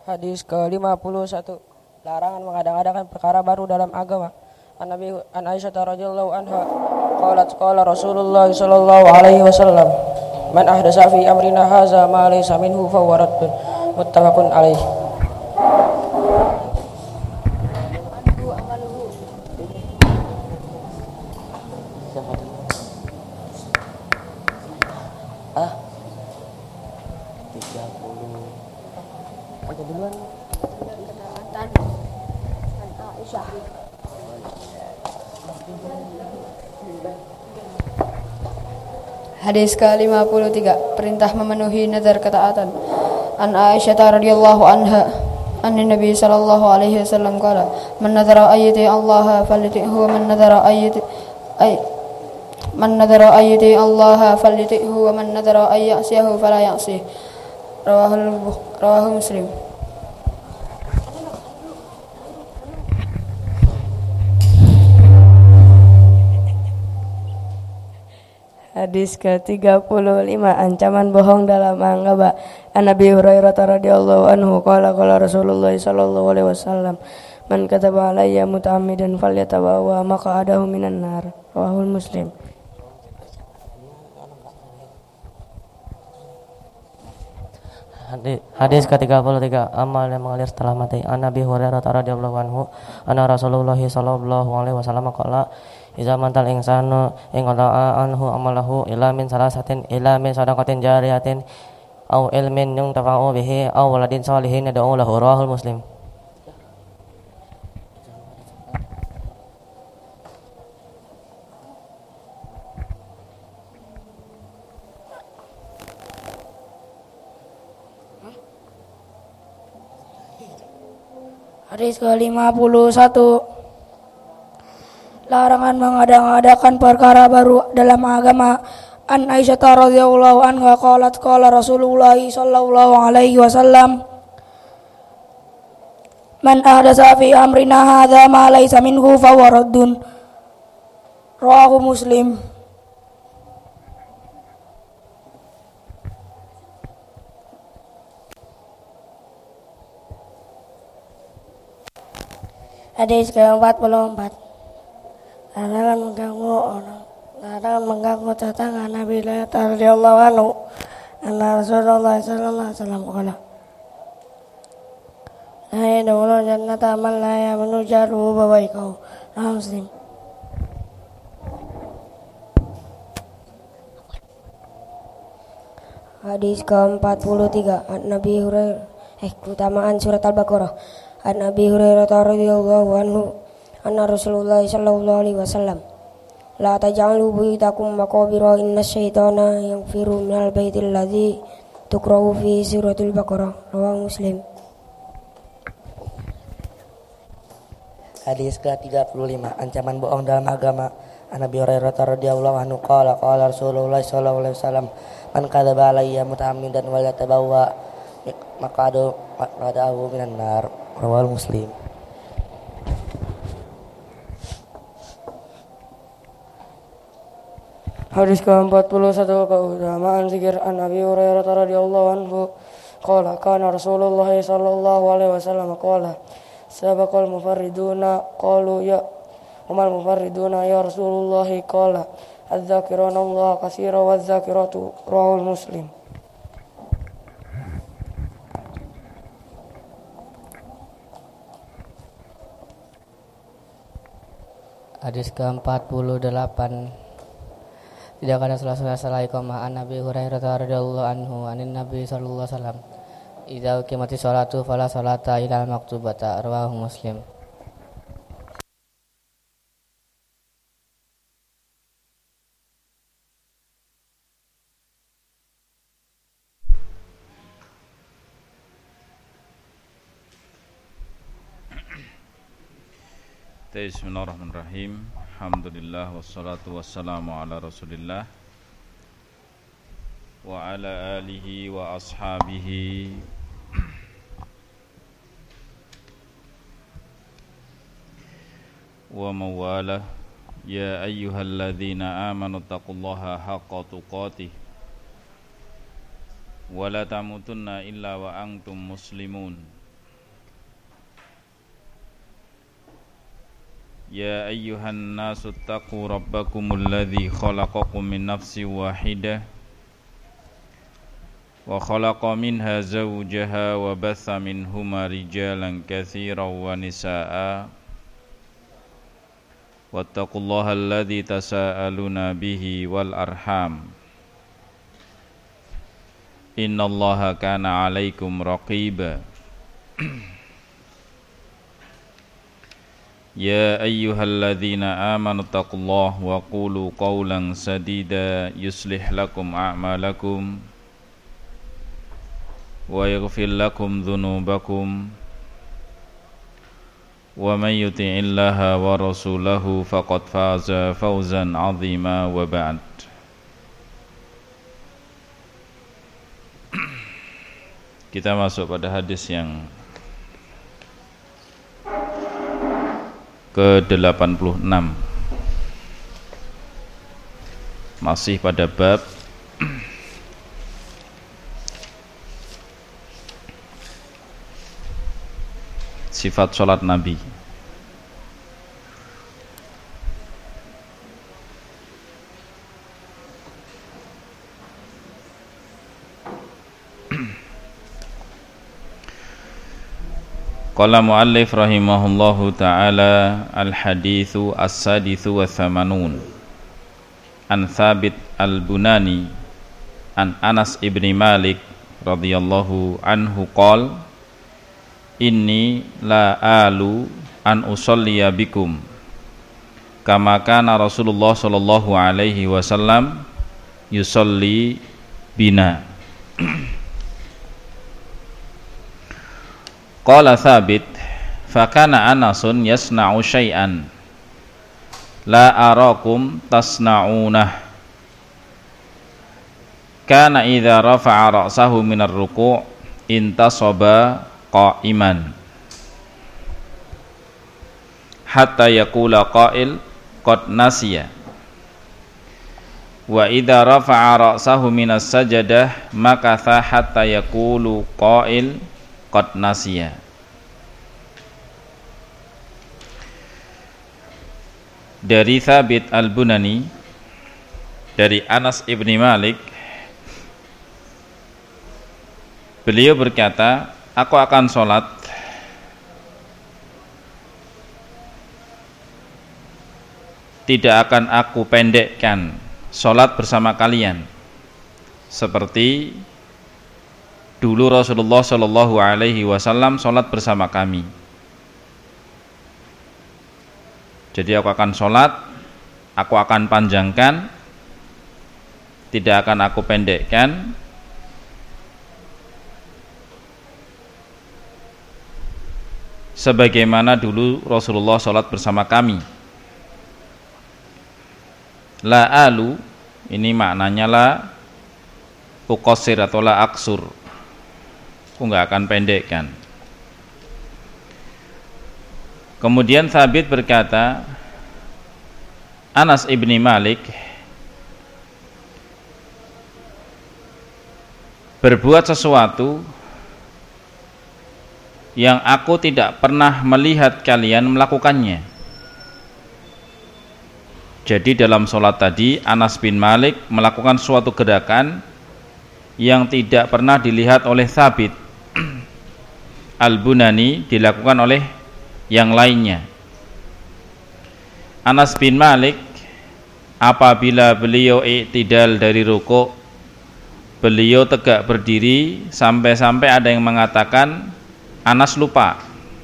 Hadis ke-51. Larangan mengada-ngadakan perkara baru dalam agama. An Aisyah radhiyallahu anha qalat qala Rasulullah sallallahu alaihi wasallam man ahdatsa fi amrina hadza ma laysa minhu fa huwa raddun. Muttafaqun alaih. Hadis ke-53. Perintah memenuhi nazar ketaatan. An Aisyah radhiyallahu anha anna Nabi sallallahu alaihi wasallam qala man nadhara ayati Allah falyuti'hu wa man nadhara ayati Allah falyuti'hu wa man nadhara ay ya'siyahu fala ya'sih. Rawahu Muslim. Hadis ke-35. Ancaman bohong dalam agama. An Abi Hurairah radhiyallahu anhu qala Rasulullah sallallahu alaihi wasallam man kataba alayya muta'ammidan falyatabawa maq'adahu minan nar. Rawahul Muslim. Hadis ke-33. Amal yang mengalir setelah mati. An Abi Hurairah radhiyallahu anhu anna Rasulullah sallallahu alaihi wasallam qala iza mantal insanu ing qada'a anhu amalahu ila min salasatin ila min sadaqatin jariyatin aw ilmin yuntafa'u bihi aw waladin shalihin yad'u lahu. Rawahul Muslim. Hadis ke-51. Larangan mengada-ngadakan perkara baru dalam agama. An Aisyah radhiyallahu anha qalat qala Rasulullah sallallahu alaihi wasallam man ahdatsa fi amrina hadza ma laysa minhu fa huwa raddun. Rawahu Muslim. Hadis ke-44. Larangan mengganggu tetangga. Nabi radhiyallahu anhu anna Rasulullah sallallahu alaihi wasallam qala la yadkhulul jannata man la yamnu jaruhu bawaikahu. Muslim. Hadis ke-43. Nabi Hurairah keutamaan surat Al-Baqarah. An Abi Hurairah radhiyallahu anhu anna Rasulullah sallallahu alaihi wasallam la taj'alu buyutakum maqabira inna syaitana yanfiru minal baitil ladzi tuqra'u fi suratul Baqarah. Rawahu Muslim. Hadis ke-35. Ancaman bohong dalam agama. An Abi Hurairah radhiyallahu anhu qala Rasulullah sallallahu alaihi wasallam man kadzaba alayya muta'ammidan wa yatabawwa maq'adahu minan nar. Rawahu Muslim. Hadis ke-41. Keutamaan zikir. An Abi Hurairah radhiyallahu anhu qala kana Rasulullah sallallahu alaihi wasallam qala sabaqal mufarriduna qalu ya umal mufarriduna ya Rasulullah qala adz-dzakiruna Allah katsira wadz-dzakiratu. Rawahul Muslim. Hadis ke-48. Tidak ada salah koma an Nabi Hurairah radhiyallahu anhu anin Nabi sallallahu alaihi wasallam idza uqimatis sholatu fala sholata illa maktubata. Rawahu Muslim. Bismillahirrahmanirrahim. Alhamdulillah wassalatu wassalamu ala Rasulillah wa ala alihi wa ashabihi wa mawalah. Ya ayyuhalladzina amanu taqullaha haqqa tuqatih wa la tamutunna illa wa antum muslimun. يا أيها الناس اتقوا ربكم الذي خلقكم من نفس واحدة وخلق منها زوجها وبث منهما رجالا كثيرا ونساء واتقوا الله الذي تساءلون به والأرحام إن الله كان عليكم رقيبا يا أيها الذين آمنوا اتقوا الله وقولوا قولا سديدا يصلح لكم أعمالكم ويغفر لكم ذنوبكم ومن يطع الله ورسوله فقد فاز فوزا عظيما وبعد. Kita masuk pada hadis yang ke-86, masih pada bab sifat sholat Nabi. Qala muallif rahimahullahu ta'ala al-hadithu as-sadithu wa thamanun an Thabit al-Bunani an Anas ibni Malik radhiyallahu anhu qala inni la alu an usalliya bikum kama kana Rasulullah sallallahu alaihi wasallam yusalli bina. Qala Thabit fakana Anasun yasna'u syai'an la arakum tasna'unah kana idza rafa'a ra'sahu minar ruku' intasaba qa'iman hatta yaqula qa'il qad nasiya wa idza rafa'a ra'sahu minas sajadah makatha hatta yaqulu qa'il qad nasiya. Dari Thabit al-Bunani dari Anas ibni Malik, beliau berkata, aku akan sholat tidak akan aku pendekkan sholat bersama kalian seperti dulu Rasulullah Shallallahu Alaihi Wasallam sholat bersama kami. Jadi aku akan sholat, aku akan panjangkan, tidak akan aku pendekkan, sebagaimana dulu Rasulullah sholat bersama kami. La alu, ini maknanya la uqasir atau la aksur, aku nggak akan pendekkan. Kemudian Thabit berkata, Anas ibni Malik berbuat sesuatu yang aku tidak pernah melihat kalian melakukannya. Jadi dalam sholat tadi Anas bin Malik melakukan suatu gerakan yang tidak pernah dilihat oleh Thabit al-Bunani dilakukan oleh yang lainnya. Anas bin Malik apabila beliau i'tidal dari rukuk, beliau tegak berdiri sampai-sampai ada yang mengatakan Anas lupa,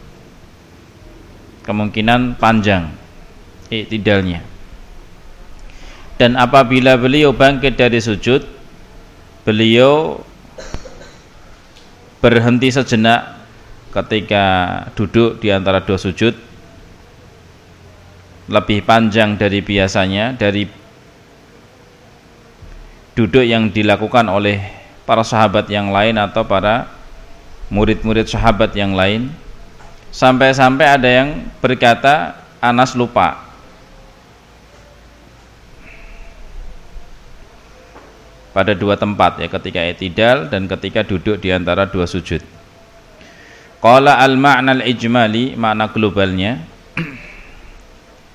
kemungkinan panjang i'tidalnya. Dan apabila beliau bangkit dari sujud, beliau berhenti sejenak ketika duduk di antara dua sujud, lebih panjang dari biasanya, dari duduk yang dilakukan oleh para sahabat yang lain atau para murid-murid sahabat yang lain, sampai-sampai ada yang berkata Anas lupa. Pada dua tempat, ya, ketika i'tidal dan ketika duduk di antara dua sujud. Qala al-ma'na al-ijmali, makna globalnya,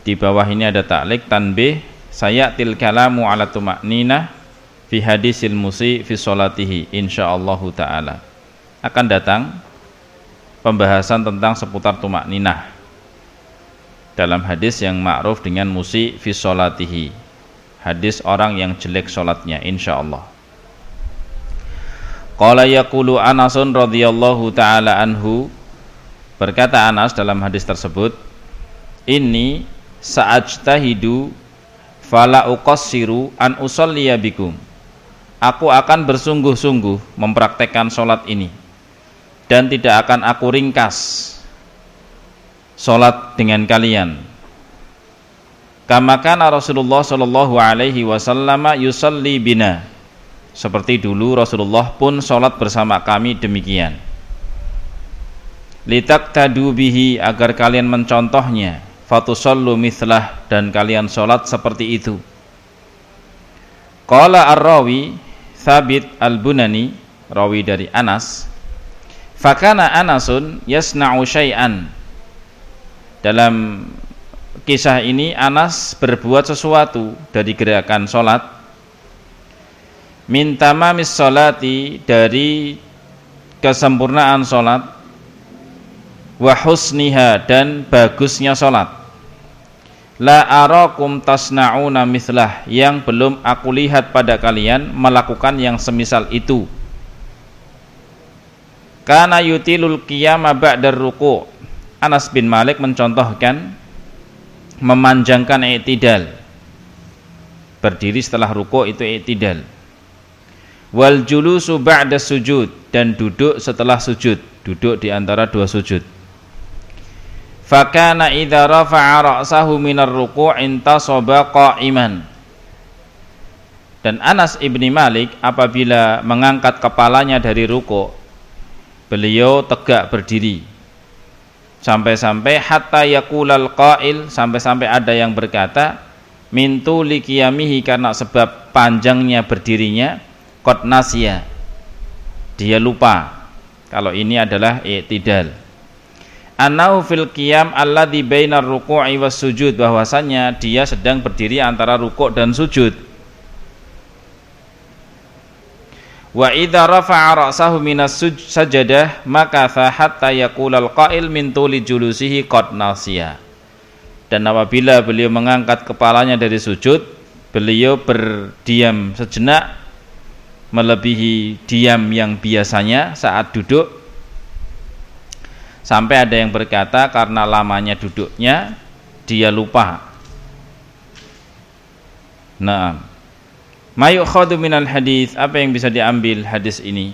Di bawah ini ada ta'liq tanbih, sayatil kalamu ala tuma'ninah fi hadisil musi fi sholatihi insyaallah taala. Akan datang pembahasan tentang seputar tuma'ninah dalam hadis yang ma'ruf dengan musi fi sholatihi, hadis orang yang jelek sholatnya, insyaallah. Qala yaqulu Anasun radhiyallahu taala anhu, berkata Anas dalam hadis tersebut, inni sa'ajtahidu fala uqassiru an usalliya bikum, aku akan bersungguh-sungguh mempraktekkan sholat ini dan tidak akan aku ringkas sholat dengan kalian. Kama kana Rasulullah sallallahu alaihi wasallam yusalli bina, seperti dulu Rasulullah pun sholat bersama kami demikian. Litaktadu bihi, agar kalian mencontohnya. Fatusallu mithlah, dan kalian sholat seperti itu. Qala ar-rawi Thabit al-Bunani, rawi dari Anas, fakana Anasun yasna'u syai'an, dalam kisah ini Anas berbuat sesuatu dari gerakan sholat, min tamamis sholati, dari kesempurnaan sholat, wa husniha, dan bagusnya sholat, la arakum tasna'una mithlah, yang belum aku lihat pada kalian melakukan yang semisal itu. Kana yutilul qiyama ba'dar ruku', Anas bin Malik mencontohkan memanjangkan i'tidal, berdiri setelah ruku' itu i'tidal. Wal julusu ba'da sujud, dan duduk setelah sujud, duduk di antara dua sujud. Fakana idza rafa'a ra'sahu minar ruku' intasaba qa'iman, dan Anas ibni Malik apabila mengangkat kepalanya dari ruku', beliau tegak berdiri, sampai-sampai hatta yaqulal qa'il, sampai-sampai ada yang berkata min tuli qiyamihi, karena sebab panjangnya berdirinya, qad nasiya, dia lupa kalau ini adalah i'tidal. Annahu fil qiyam alladhi bainar ruku'i was sujud, bahwasanya dia sedang berdiri antara rukuk dan sujud. Wa idza rafa'a ra'sahu minas sajadah makatha hatta yaqulal qa'il min tuli julusihi qad nasiya, dan apabila beliau mengangkat kepalanya dari sujud, beliau berdiam sejenak melebihi diam yang biasanya saat duduk, sampai ada yang berkata karena lamanya duduknya dia lupa. Naam. Ma yukhadhu minal hadis, apa yang bisa diambil hadis ini?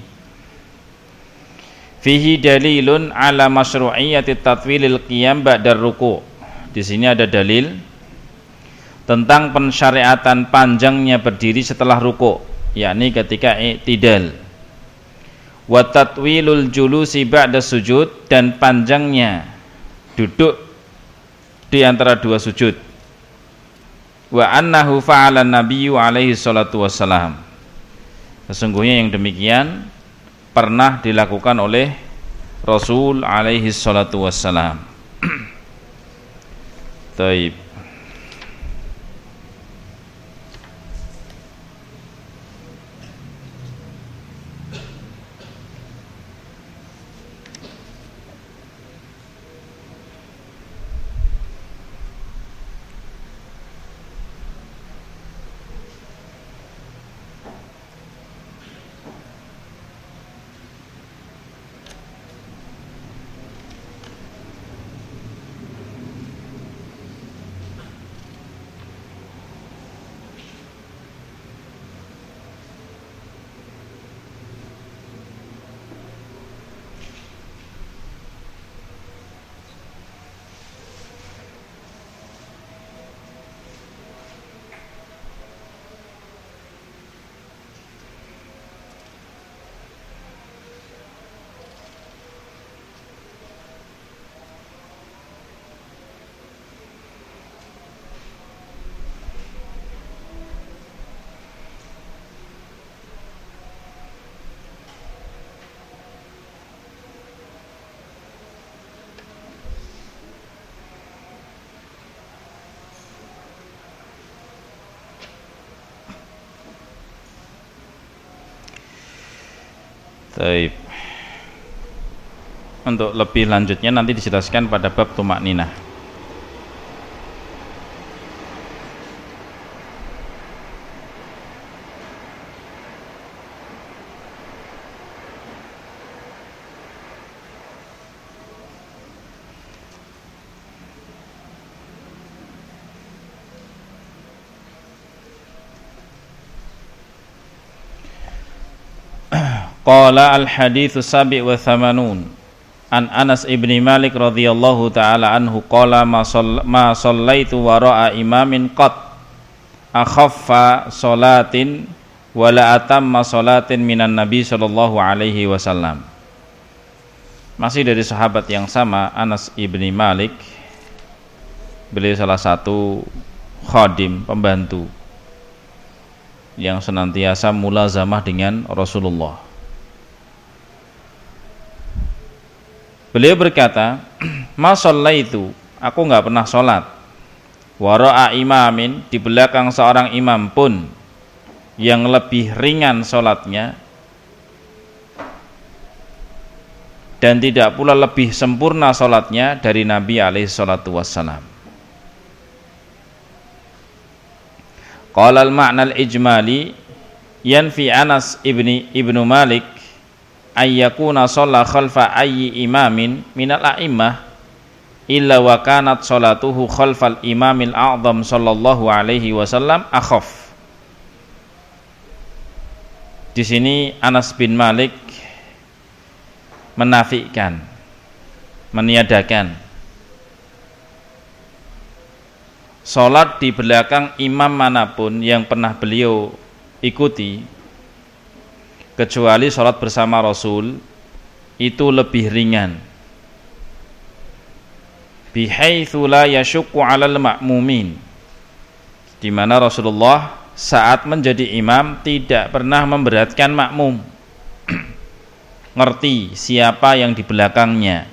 Fihi dalilun ala masyru'iyyati tatwilil qiyam ba'dar ruku'. Di sini ada dalil tentang pensyariatan panjangnya berdiri setelah ruku', yakni ketika i'tidal. Wa tatwilul julusi ba'da sujud, dan panjangnya duduk di antara dua sujud. Wa annahu fa'ala nabiyyu alaihi salatu wassalam, sesungguhnya yang demikian pernah dilakukan oleh Rasul alaihi salatu wassalam. Taib. Taib. Untuk lebih lanjutnya nanti dijelaskan pada bab tumakninah. Qala al-haditsu sabi' wa thamanun an Anas ibni Malik radhiyallahu ta'ala anhu qala ma sallaitu wara'a imamin qat akhaffa salatin wala atamma salatin minan nabi sallallahu alaihi wasallam. Masih dari sahabat yang sama, Anas ibni Malik. Beliau salah satu khadim, pembantu yang senantiasa mulazamah dengan Rasulullah. Beliau berkata, ma shallaitu, aku enggak pernah sholat, wara'a imamin, di belakang seorang imam pun yang lebih ringan sholatnya dan tidak pula lebih sempurna sholatnya dari Nabi alaihi salatu wassalam. Qala al-ma'na al-ijmali yanfi Anas ibnu Malik ayyakuna sholla khalfa ayyi imamin minal a'immah illa wa kanat sholatuhu khalfal imamil a'zam sallallahu alaihi wasallam akhaf. Di sini Anas bin Malik menafikan, meniadakan sholat di belakang imam manapun yang pernah beliau ikuti, kecuali sholat bersama Rasul, itu lebih ringan. Bihaitsu la yashukku 'alal ma'mumin, di mana Rasulullah saat menjadi imam tidak pernah memberatkan makmum. Ngerti siapa yang di belakangnya.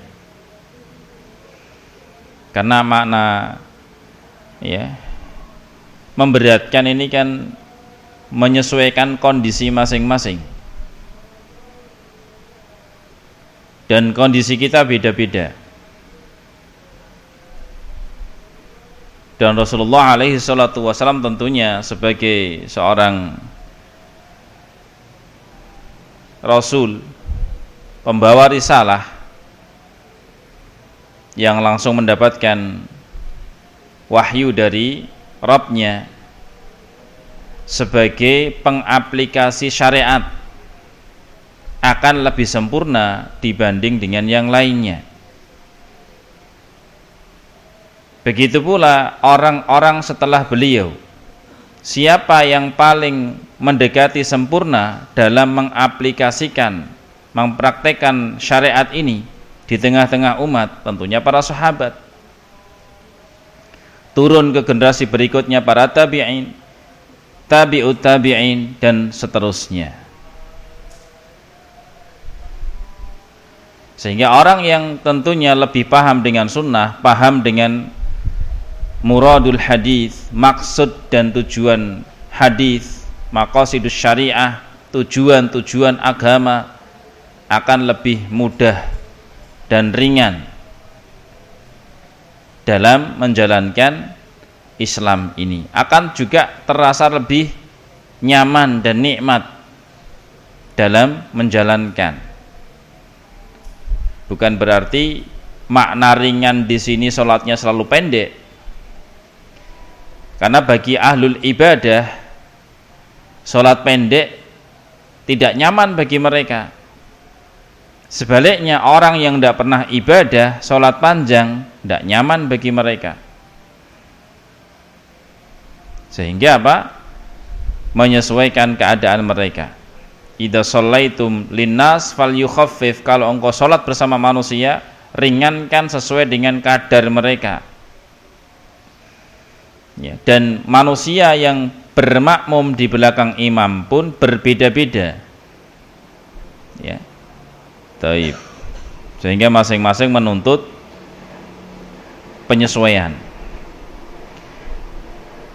Karena makna memberatkan ini kan menyesuaikan kondisi masing-masing. Dan kondisi kita beda-beda. Dan Rasulullah alaihi salatu wasallam tentunya sebagai seorang Rasul, pembawa risalah yang langsung mendapatkan wahyu dari Rabb-Nya, sebagai pengaplikasi syariat akan lebih sempurna dibanding dengan yang lainnya. Begitu pula orang-orang setelah beliau, siapa yang paling mendekati sempurna dalam mengaplikasikan, mempraktekkan syariat ini di tengah-tengah umat? Tentunya para sahabat. Turun ke generasi berikutnya para tabi'in, tabi'ut tabi'in, dan seterusnya. Sehingga orang yang tentunya lebih paham dengan sunnah, paham dengan muradul hadis, maksud dan tujuan hadis, maqasidus syariah, tujuan-tujuan agama, akan lebih mudah dan ringan dalam menjalankan Islam ini. Akan juga terasa lebih nyaman dan nikmat dalam menjalankan. Bukan berarti makna ringan di sini sholatnya selalu pendek. Karena bagi ahlul ibadah, sholat pendek tidak nyaman bagi mereka. Sebaliknya orang yang tidak pernah ibadah, sholat panjang tidak nyaman bagi mereka. Sehingga apa? Menyesuaikan keadaan mereka. Idza shallaitum linnas falyukhaffif, kalau engkau salat bersama manusia, ringankan sesuai dengan kadar mereka. Ya, dan manusia yang bermakmum di belakang imam pun berbeda-beda. Ya. Taib. Sehingga masing-masing menuntut penyesuaian.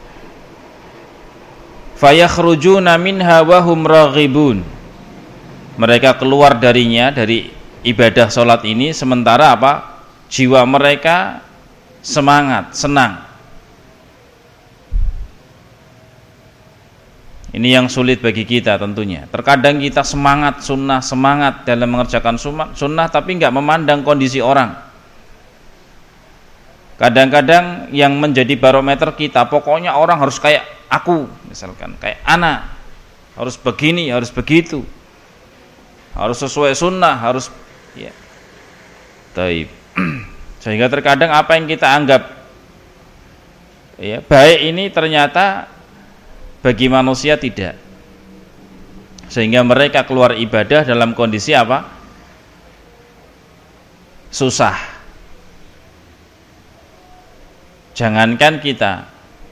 Fayakhrujuna minha wa hum raghibun, mereka keluar darinya, dari ibadah sholat ini, sementara apa? Jiwa mereka semangat, senang. Ini yang sulit bagi kita tentunya. Terkadang kita semangat sunnah, semangat dalam mengerjakan sunnah, tapi nggak memandang kondisi orang. Kadang-kadang yang menjadi barometer kita, pokoknya orang harus kayak aku, misalkan kayak anak, harus begini, harus begitu, harus sesuai sunnah, harus ya. Taib. Sehingga terkadang apa yang kita anggap ya baik ini ternyata bagi manusia tidak, sehingga mereka keluar ibadah dalam kondisi apa? Susah. Jangankan kita,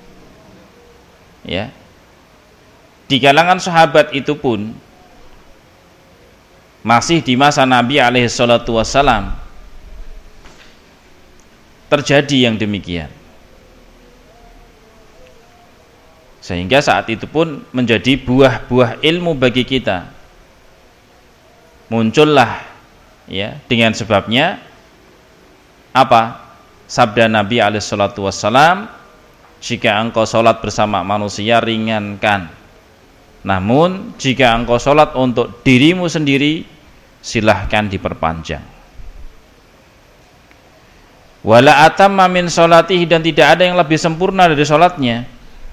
ya, di kalangan sahabat itu pun masih di masa Nabi alaihissalatu wassalam terjadi yang demikian. Sehingga saat itu pun menjadi buah-buah ilmu bagi kita. Muncullah ya dengan sebabnya apa? Sabda Nabi alaihissalatu wassalam, jika engkau sholat bersama manusia ringankan, namun jika engkau sholat untuk dirimu sendiri silahkan diperpanjang. Wala atamma min sholatihi, dan tidak ada yang lebih sempurna dari sholatnya.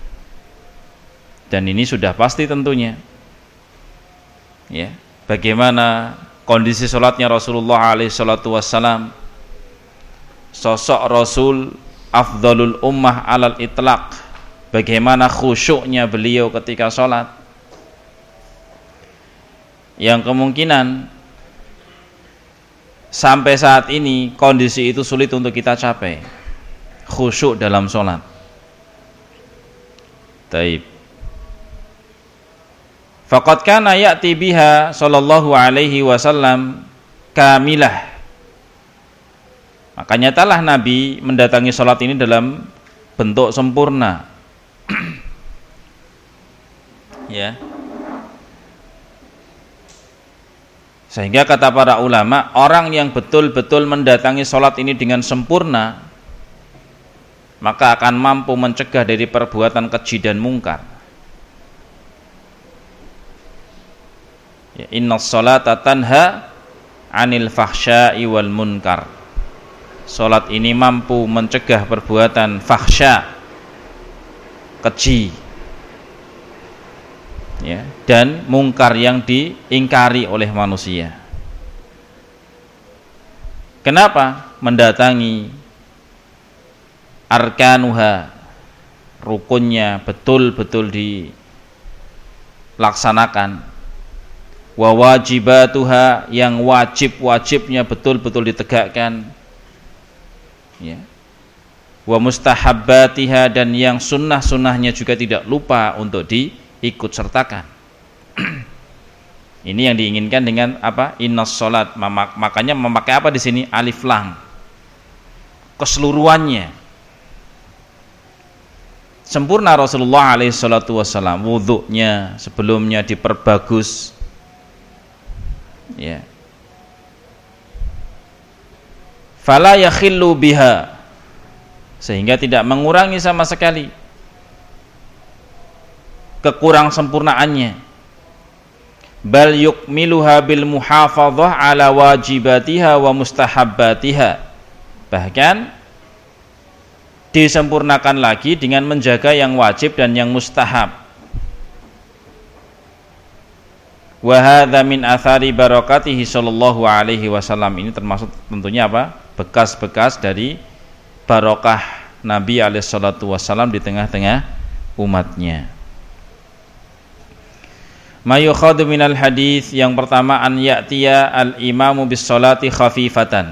Dan ini sudah pasti tentunya ya, bagaimana kondisi sholatnya Rasulullah alaihissalatu wassalam, sosok Rasul afdhalul ummah alal itlaq, bagaimana khusyuknya beliau ketika sholat, yang kemungkinan sampai saat ini kondisi itu sulit untuk kita capai, khusyuk dalam sholat. Taib. Faqad kana ya'ti biha sallallahu alaihi wasallam kamilah. Maka nyatalah Nabi mendatangi sholat ini dalam bentuk sempurna. Ya. Sehingga kata para ulama, orang yang betul-betul mendatangi sholat ini dengan sempurna, maka akan mampu mencegah dari perbuatan keji dan mungkar. Ya, innas sholata tanha 'anil fahsya'i wal munkar. Salat ini mampu mencegah perbuatan fahsya, keji, ya, dan mungkar yang diingkari oleh manusia. Kenapa? Mendatangi arkanuha, rukunnya betul-betul dilaksanakan, wa wajibatuha, yang wajib-wajibnya betul-betul ditegakkan, ya, wa mustahabbatiha, dan yang sunnah-sunnahnya juga tidak lupa untuk diikut sertakan. Ini yang diinginkan dengan apa? Innas sholat. Makanya memakai apa di sini? Alif lam, keseluruhannya sempurna. Rasulullah alaihissalatu wassalam wudhunya sebelumnya diperbagus, ya, fala yakhillu biha, sehingga tidak mengurangi sama sekali kekurang sempurnaannya, bal yukmiluha bil muhafadzah ala wajibatiha wa mustahabbatiha, bahkan disempurnakan lagi dengan menjaga yang wajib dan yang mustahab. Wa hadza min athari barakatihi sallallahu alaihi wasallam, ini termasuk tentunya apa? Bekas-bekas dari barokah Nabi alaihi salatu wasallam di tengah-tengah umatnya. Ma yukhadhu minal hadis, yang pertama, an ya'tiya al imamu bis salati khafifatan.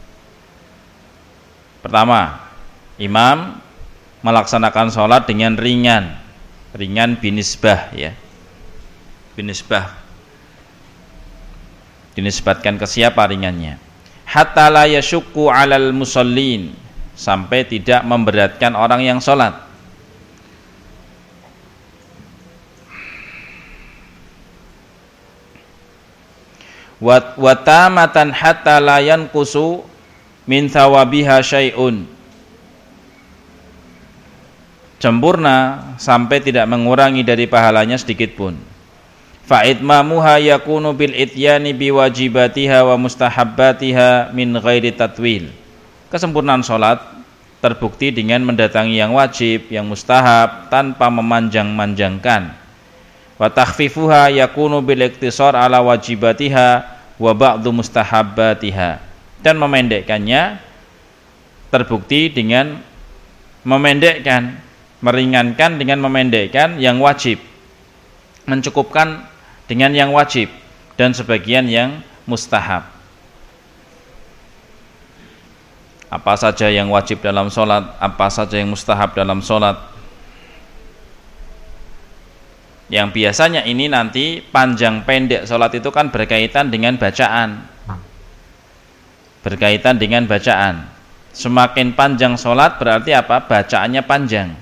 Pertama, imam melaksanakan sholat dengan ringan binisbah, ya, binisbah, dinisbatkan ke siapa ringannya, hatta la yashukku 'alal musallin, sampai tidak memberatkan orang yang sholat. wa tamatan hatta la yanqusu min thawabiha syai'un, sempurna sampai tidak mengurangi dari pahalanya sedikit pun. Fa itmamuha yakunu bil ityani biwajibatiha wa mustahabbatiha min ghairi tatwil. Kesempurnaan salat terbukti dengan mendatangi yang wajib, yang mustahab tanpa memanjang-manjangkan. Wa takhfifuha yakunu bil iktisar ala wajibatiha wa ba'du mustahabbatiha. Dan memendekkannya terbukti dengan memendekkan, meringankan dengan memendekkan yang wajib, mencukupkan dengan yang wajib dan sebagian yang mustahab. Apa saja yang wajib dalam sholat, apa saja yang mustahab dalam sholat. Yang biasanya ini nanti panjang pendek sholat itu kan berkaitan dengan bacaan. Berkaitan dengan bacaan. Semakin panjang sholat berarti apa? Bacaannya panjang.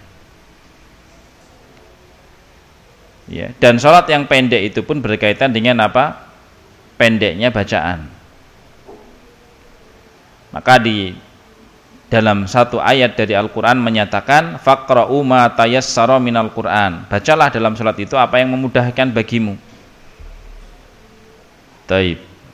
Ya, dan sholat yang pendek itu pun berkaitan dengan apa? Pendeknya bacaan. Maka di dalam satu ayat dari Al-Quran menyatakan faqra'u ma tayassara minal Quran, bacalah dalam sholat itu apa yang memudahkan bagimu. Taib.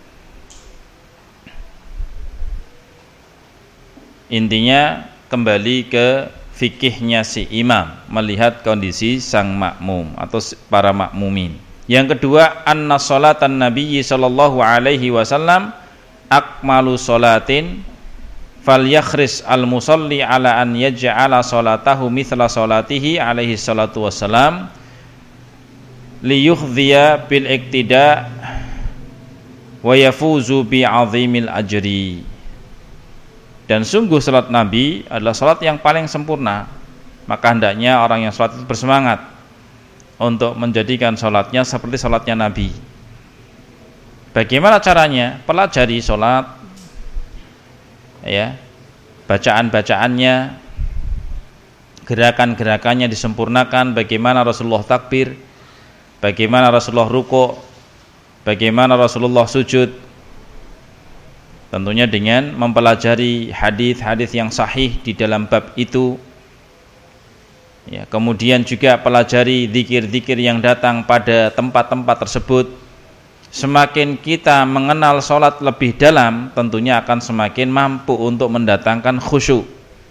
Intinya kembali ke fikihnya si imam, melihat kondisi sang makmum atau para makmumin. Yang kedua, anna sholatan nabiyyi sallallahu alaihi wasallam akmalu sholatin falyakhris al-musalli ala an yaj'ala sholatahu mithla sholatihi alaihi salatu wassalam liyukhdhiya bil iktida wa yafuzu bi 'azimil ajri. Dan sungguh salat Nabi adalah salat yang paling sempurna, maka hendaknya orang yang salat itu bersemangat untuk menjadikan salatnya seperti salatnya Nabi. Bagaimana caranya? Pelajari salat, ya, bacaan-bacaannya, gerakan-gerakannya disempurnakan, bagaimana Rasulullah takbir, bagaimana Rasulullah ruku', bagaimana Rasulullah sujud. Tentunya dengan mempelajari hadis-hadis yang sahih di dalam bab itu. Ya, kemudian juga pelajari zikir-zikir yang datang pada tempat-tempat tersebut. Semakin kita mengenal sholat lebih dalam, tentunya akan semakin mampu untuk mendatangkan khusyuk.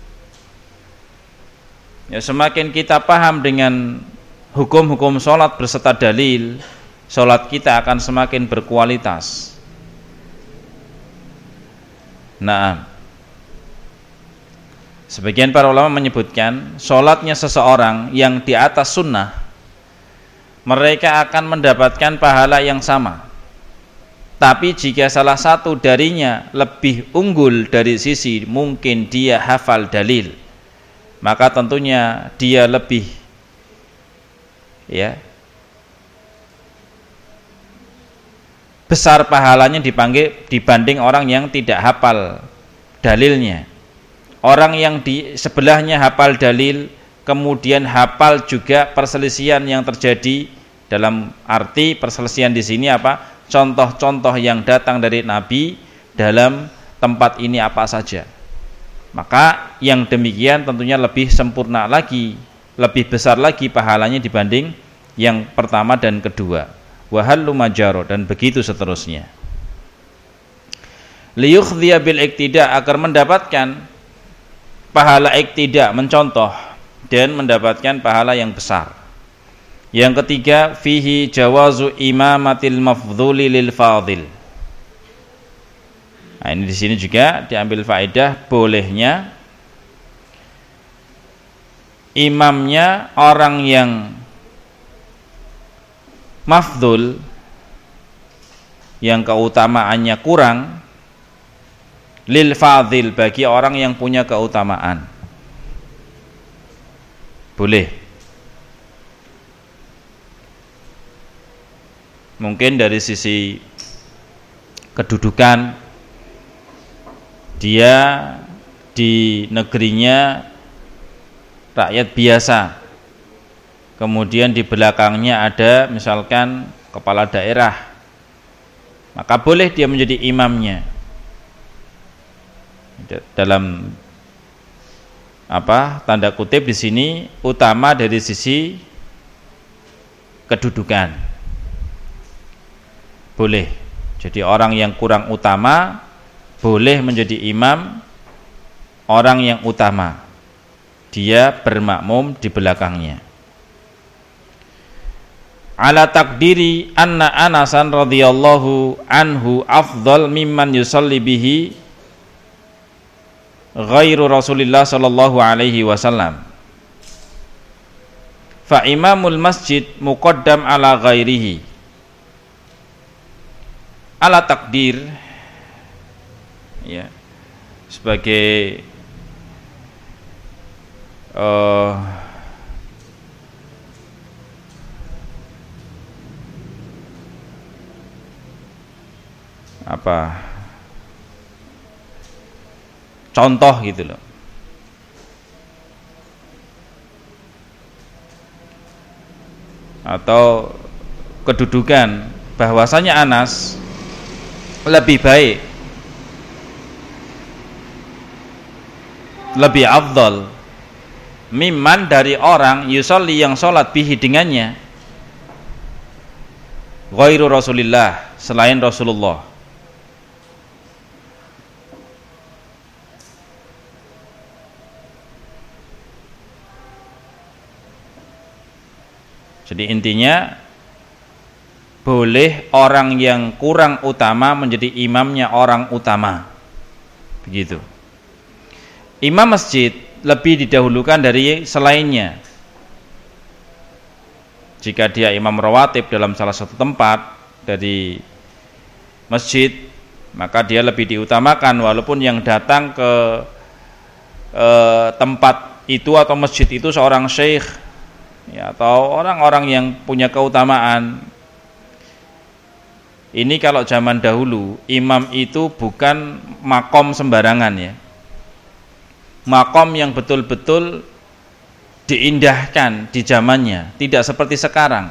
Ya, semakin kita paham dengan hukum-hukum sholat berserta dalil, sholat kita akan semakin berkualitas. Nah, sebagian para ulama menyebutkan sholatnya seseorang yang di atas sunnah, mereka akan mendapatkan pahala yang sama. Tapi jika salah satu darinya lebih unggul dari sisi mungkin dia hafal dalil, maka tentunya dia lebih, ya, besar pahalanya dibanding orang yang tidak hafal dalilnya. Orang yang di sebelahnya hafal dalil, kemudian hafal juga perselisihan yang terjadi. Dalam arti perselisihan di sini apa? Contoh-contoh yang datang dari Nabi dalam tempat ini apa saja. Maka yang demikian tentunya lebih sempurna lagi, lebih besar lagi pahalanya dibanding yang pertama dan kedua. Wahallu majaro, dan begitu seterusnya. Liyukhdhiya bil iktida, agar mendapatkan pahala iktida, mencontoh, dan mendapatkan pahala yang besar. Yang ketiga, fihi jawazu imamatil mafdhuli lil fadil. Nah, ini di sini juga diambil faedah bolehnya imamnya orang yang mafdhul, yang keutamaannya kurang, lil fadil, bagi orang yang punya keutamaan. Boleh. Mungkin dari sisi kedudukan, dia di negerinya rakyat biasa, kemudian di belakangnya ada misalkan kepala daerah, maka boleh dia menjadi imamnya. Dalam tanda kutip di sini utama dari sisi kedudukan. Boleh. Jadi orang yang kurang utama boleh menjadi imam orang yang utama. Dia bermakmum di belakangnya. Ala takdiri anna Anasan radhiyallahu anhu afdal mimman yusalli bihi ghairu Rasulillah sallallahu alaihi wasallam. Fa imamul masjid muqaddam ala ghairihi. Ala takdir, ya, sebagai contoh gitu loh. Atau kedudukan bahwasanya Anas lebih baik, lebih afdal mimman dari orang yusolli yang sholat bihi dengannya ghairu Rasulillah, selain Rasulullah. Jadi intinya boleh orang yang kurang utama menjadi imamnya orang utama. Begitu. Imam masjid lebih didahulukan dari selainnya. Jika dia imam rawatib dalam salah satu tempat dari masjid, maka dia lebih diutamakan walaupun yang datang ke tempat itu atau masjid itu seorang syekh, ya, atau orang-orang yang punya keutamaan. Ini kalau zaman dahulu imam itu bukan makom sembarangan, ya, makom yang betul-betul diindahkan di zamannya, tidak seperti sekarang.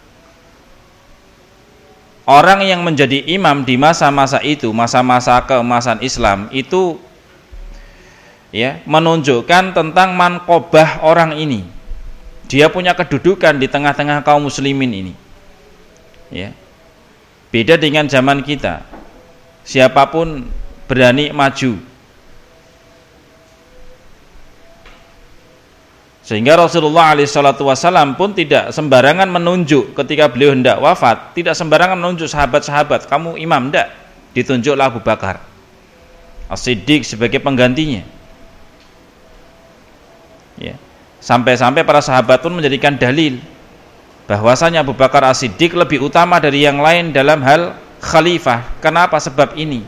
Orang yang menjadi imam di masa-masa itu, masa-masa keemasan Islam itu, ya, menunjukkan tentang manqobah orang ini. Dia punya kedudukan di tengah-tengah kaum muslimin ini, ya. Beda dengan zaman kita, siapapun berani maju. Sehingga Rasulullah SAW pun tidak sembarangan menunjuk ketika beliau hendak wafat, tidak sembarangan menunjuk sahabat-sahabat, kamu imam, tidak. Ditunjuklah Abu Bakar As-Siddiq sebagai penggantinya, ya. Sampai-sampai para sahabat pun menjadikan dalil bahwasanya Abu Bakar As-Siddiq lebih utama dari yang lain dalam hal khalifah. Kenapa? Sebab ini,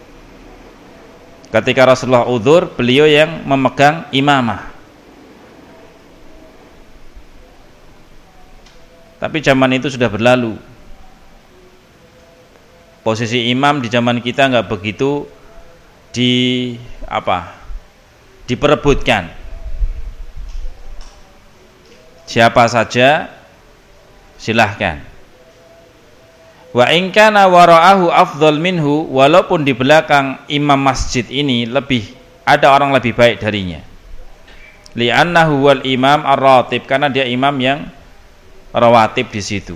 ketika Rasulullah udzur, beliau yang memegang imamah. Tapi zaman itu sudah berlalu. Posisi imam di zaman kita nggak begitu diperebutkan. Siapa saja silahkan. Wa in kana wara'ahu afdal minhu, walaupun di belakang imam masjid ini ada orang lebih baik darinya. Li'annahu wal imam ar-ratib, karena dia imam yang rawatib di situ.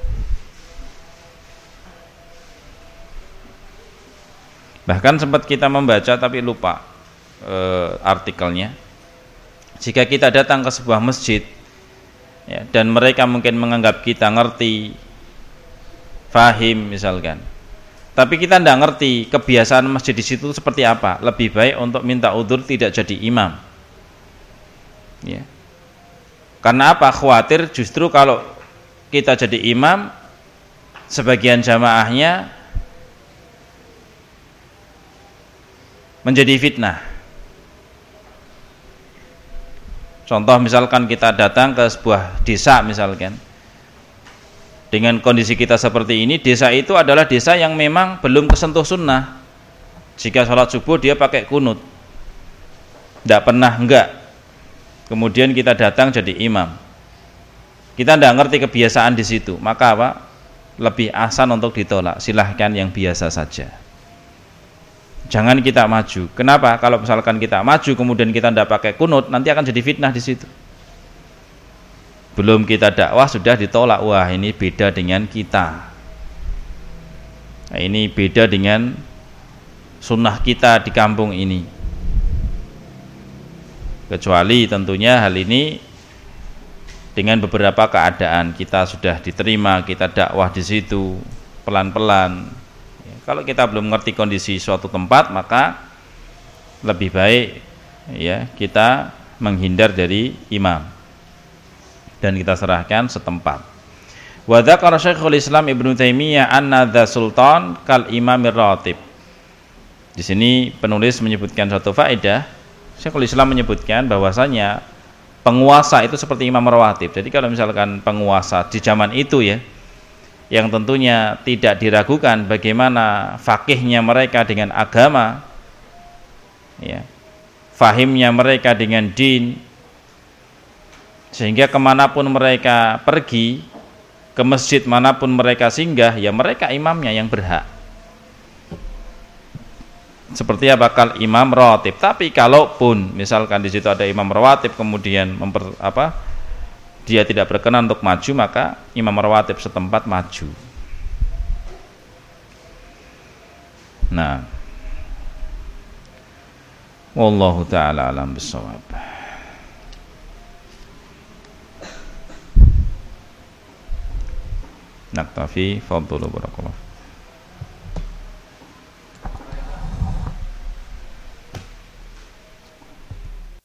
Bahkan sempat kita membaca tapi lupa artikelnya. Jika kita datang ke sebuah masjid, ya, dan mereka mungkin menganggap kita ngerti, fahim misalkan, tapi kita tidak ngerti kebiasaan masjid di situ seperti apa, lebih baik untuk minta udzur tidak jadi imam, ya. Karena apa? Khawatir justru kalau kita jadi imam, sebagian jamaahnya menjadi fitnah. Contoh misalkan kita datang ke sebuah desa misalkan, dengan kondisi kita seperti ini, desa itu adalah desa yang memang belum kesentuh sunnah. Jika sholat subuh dia pakai kunut, tidak pernah enggak. Kemudian kita datang jadi imam, kita tidak ngerti kebiasaan di situ, maka apa? lebih ahsan untuk ditolak, silahkan yang biasa saja. Jangan kita maju. Kenapa? Kalau misalkan kita maju kemudian kita tidak pakai kunut, nanti akan jadi fitnah di situ. Belum kita dakwah sudah ditolak. Wah, ini beda dengan kita. Nah, ini beda dengan sunnah kita di kampung ini. Kecuali tentunya hal ini dengan beberapa keadaan kita sudah diterima, kita dakwah di situ pelan-pelan. Kalau kita belum mengerti kondisi suatu tempat, maka lebih baik ya kita menghindar dari imam dan kita serahkan setempat. Wa dzakara Syekhul Islam Ibnu Taimiyah anna dza sultan kal imamir ratib. Di sini penulis menyebutkan suatu faedah. Syekhul Islam menyebutkan bahwasanya penguasa itu seperti imam rawatib. Jadi kalau misalkan penguasa di zaman itu ya, yang tentunya tidak diragukan bagaimana fakihnya mereka dengan agama, ya, fahimnya mereka dengan din, sehingga kemanapun mereka pergi, ke masjid manapun mereka singgah, ya mereka imamnya yang berhak. Seperti apa? Kal imam rawatib. Tapi kalaupun misalkan di situ ada imam rawatib kemudian dia tidak berkenan untuk maju, maka imam rawatib setempat maju. Nah, wallahu ta'ala alam bissawab. Naktafi, fadhlu barakallahu.